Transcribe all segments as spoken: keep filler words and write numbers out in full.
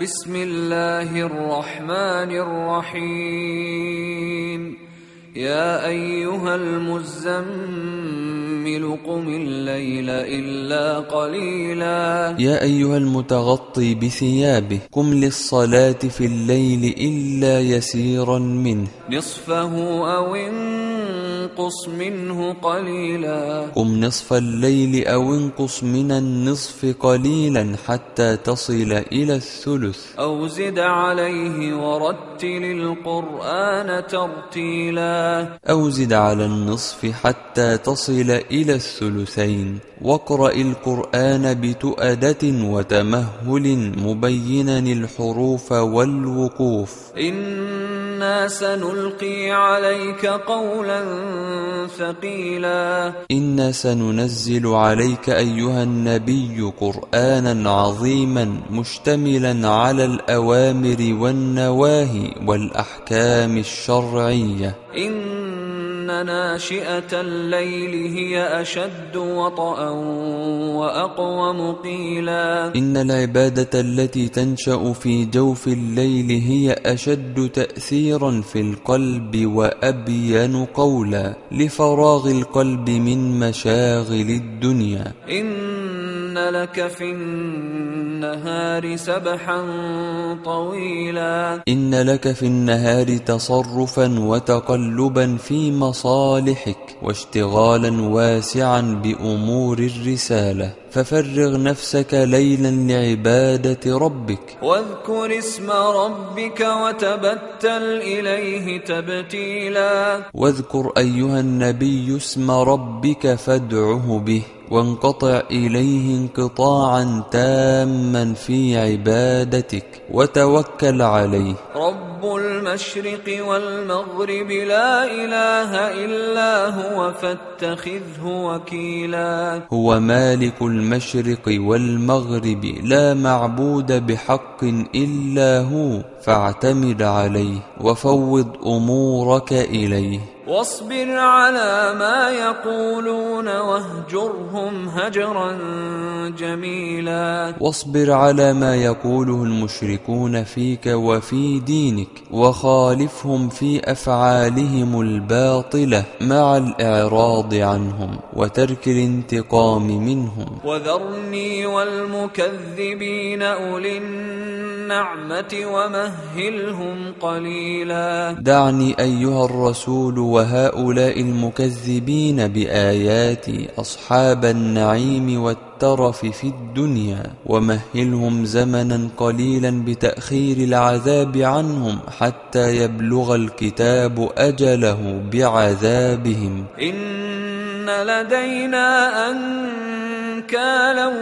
بسم الله الرحمن الرحيم. يا أيها المزمل قم الليل إلا قليلا يا أيها المتغطي بثيابه قم للصلاة في الليل إلا يسيرا منه نصفه أو انقص منه قليلا قم نصف الليل أو انقص من النصف قليلا حتى تصل إلى الثلث أو زد عليه ورتل القرآن ترتيلا أو زد على النصف حتى تصل إلى الثلثين واقرأ القرآن بتؤدة وتمهل مبينا الحروف والوقوف. إنا سنلقي عليك قولا ثقيلا إنا سننزل عليك أيها النبي قرآنا عظيما مشتملا على الأوامر والنواهي والأحكام الشرعية. إن ناشئة الليل هي أشد وطئا وأقوم قيلا إن العبادة التي تنشأ في جوف الليل هي أشد تأثيرا في القلب وأبين قولا لفراغ القلب من مشاغل الدنيا. إن لك في النهار سبحا طويلا إن لك في النهار تصرفا وتقلبا في مصالحك واشتغالا واسعا بأمور الرسالة، ففرغ نفسك ليلا لعبادة ربك. واذكر اسم ربك وتبتل إليه تبتيلا واذكر أيها النبي اسم ربك فادعه به وانقطع إليه انقطاعا تاما في عبادتك وتوكل عليه. رب المشرق والمغرب لا إله إلا هو فاتخذه وكيلا هو مالك المشرق والمغرب لا معبود بحق إلا هو فاعتمد عليه وفوض أمورك إليه. واصبر على ما يقولون واهجرهم هجرا جميلا واصبر على ما يقوله المشركون فيك وفي دينك وخالفهم في أفعالهم الباطلة مع الإعراض عنهم وترك الانتقام منهم. وذرني والمكذبين أولي النعمة ومهلهم قليلا دعني أيها الرسول وهؤلاء المكذبين بآياتي أصحاب النعيم والترف في الدنيا ومهلهم زمنا قليلا بتأخير العذاب عنهم حتى يبلغ الكتاب أجله بعذابهم. إن لدينا أنكالا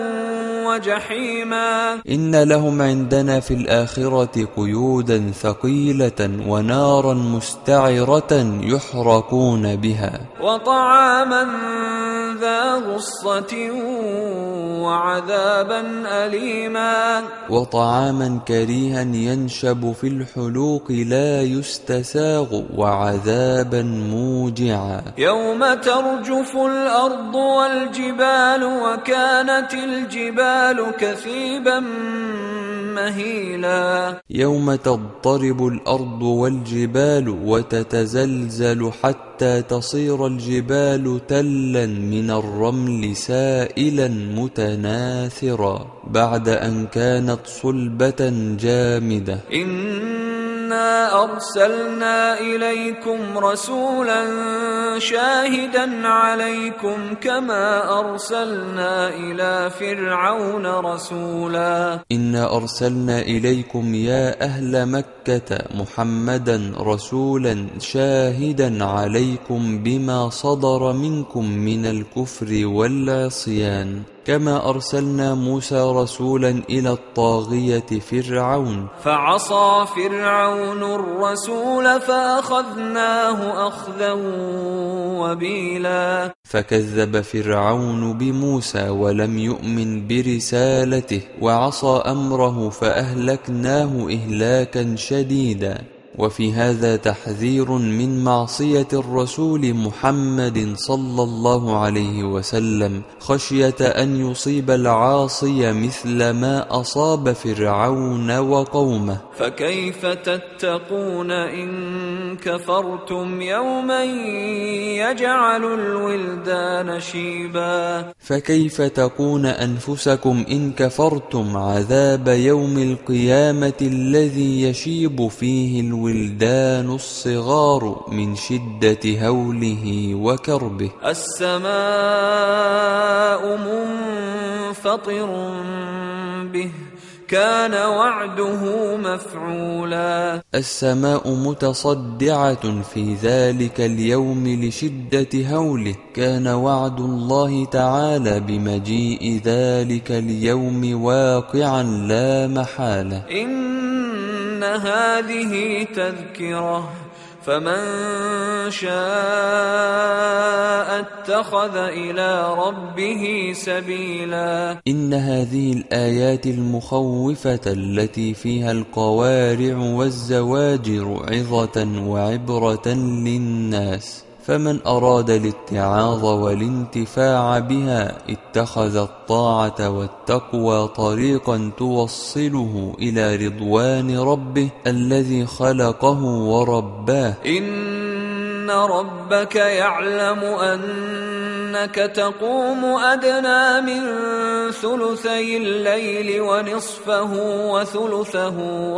وجحيما إن لهم عندنا في الآخرة قيودا ثقيلة ونارا مستعرة يحرقون بها وطعاما ذا غصة وعذابا أليما وطعاما كريها ينشب في الحلوق لا يستساغ وعذابا موجعا يوم ترجف الأرض والجبال وكانت الجبال كثيبا مهيلا يوم تضطرب الأرض والجبال وتتزلزل حتى تصير الجبال تلا من الرمل سائلا متناثرا بعد أن كانت صلبة جامدة. إنا أرسلنا إليكم رسولا شاهدا عليكم كما أرسلنا إلى فرعون رسولا إنا أرسلنا إليكم يا أهل مكة محمدا رسولا شاهدا عليكم بما صدر منكم من الكفر والعصيان كما أرسلنا موسى رسولا إلى الطاغية فرعون فعصى فرعون الرسول فأخذناه أخذا وبيلا فكذب فرعون بموسى ولم يؤمن برسالته وعصى أمره فأهلكناه إهلاكا شديدا وفي هذا تحذير من معصية الرسول محمد صلى الله عليه وسلم خشية أن يصيب العاصي مثل ما أصاب فرعون وقومه. فكيف تتقون إن كفرتم يوما يجعل الولدان شيبا فكيف تقون أنفسكم إن كفرتم عذاب يوم القيامة الذي يشيب فيه الولدان الصغار من شدة هوله وكربه. السماء منفطر به كان وعده مفعولا. السماء متصدعة في ذلك اليوم لشدة هوله، كان وعد الله تعالى بمجيء ذلك اليوم واقعا لا محالة. إن هذه تذكرة فمن شاء اتخذ إلى ربه سبيلا. إن هذه الآيات المخوفة التي فيها القوارع والزواجر عظة وعبرة للناس، فمن أراد الاتعاظ والانتفاع بها اتخذ الطاعة والتقوى طريقا توصله إلى رضوان ربه الذي خلقه ورباه. إن ربك يعلم أنك تقوم أدنى من ثلثي الليل ونصفه وثلثه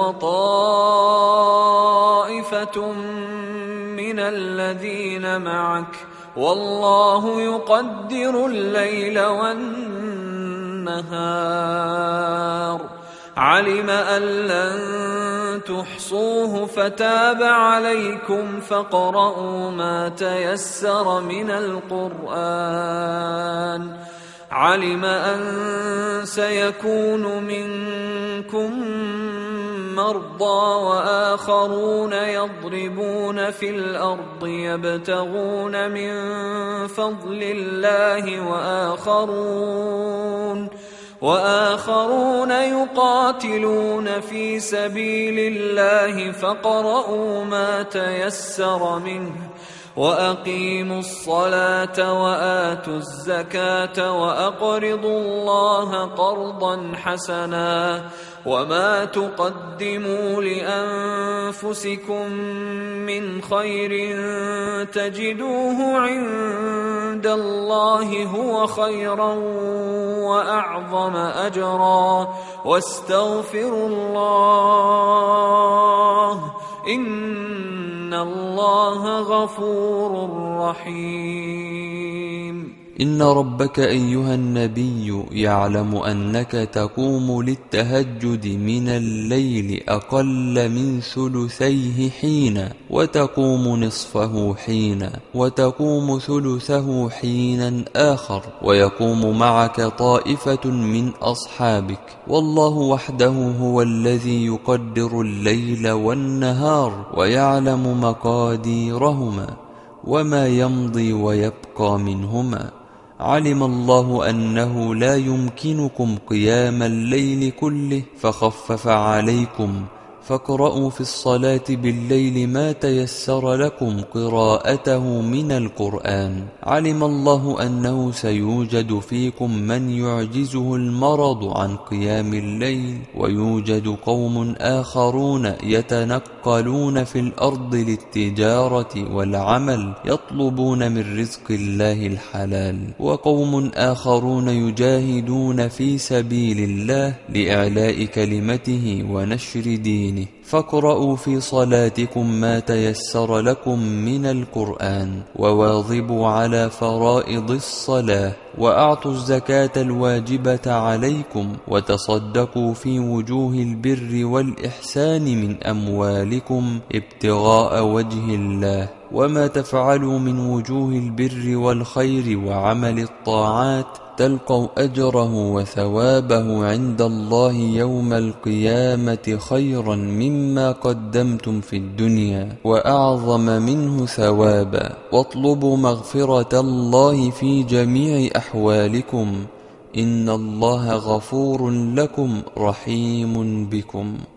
وطائفة من الذين معك والله يقدر الليل والنهار. علم أن لن تحصوه فتاب عليكم فاقرؤوا ما تيسر من القرآن. علم أن سيكون منكم مرضى وآخرون يضربون في الأرض يبتغون من فضل الله وآخرون وآخرون يقاتلون في سبيل الله فاقرؤوا ما تيسر منه وأقيموا الصلاة وآتوا الزكاة وأقرضوا الله قرضا حسنا وما تقدموا لأنفسكم من خير تجدوه عند الله هو خيرا وأعظم أجرا واستغفروا الله إن الله غفور رحيم. إن ربك أيها النبي يعلم أنك تقوم للتهجد من الليل أقل من ثلثيه حينا، وتقوم نصفه حينا، وتقوم ثلثه حينا آخر، ويقوم معك طائفة من أصحابك، والله وحده هو الذي يقدر الليل والنهار ويعلم مقاديرهما وما يمضي ويبقى منهما. علم الله أنه لا يمكنكم قيام الليل كله فخفف عليكم، فاقرؤوا في الصلاة بالليل ما تيسر لكم قراءته من القرآن. علم الله أنه سيوجد فيكم من يعجزه المرض عن قيام الليل، ويوجد قوم آخرون يتنقلون في الأرض للتجارة والعمل يطلبون من رزق الله الحلال، وقوم آخرون يجاهدون في سبيل الله لإعلاء كلمته ونشر دينه. فاقرؤوا في صلاتكم ما تيسر لكم من القرآن، وواظبوا على فرائض الصلاة، وأعطوا الزكاة الواجبة عليكم، وتصدقوا في وجوه البر والإحسان من أموالكم ابتغاء وجه الله، وما تفعلوا من وجوه البر والخير وعمل الطاعات تلقوا أجره وثوابه عند الله يوم القيامة خيرا مما قدمتم في الدنيا وأعظم منه ثوابا. واطلبوا مغفرة الله في جميع أحوالكم، إن الله غفور لكم رحيم بكم.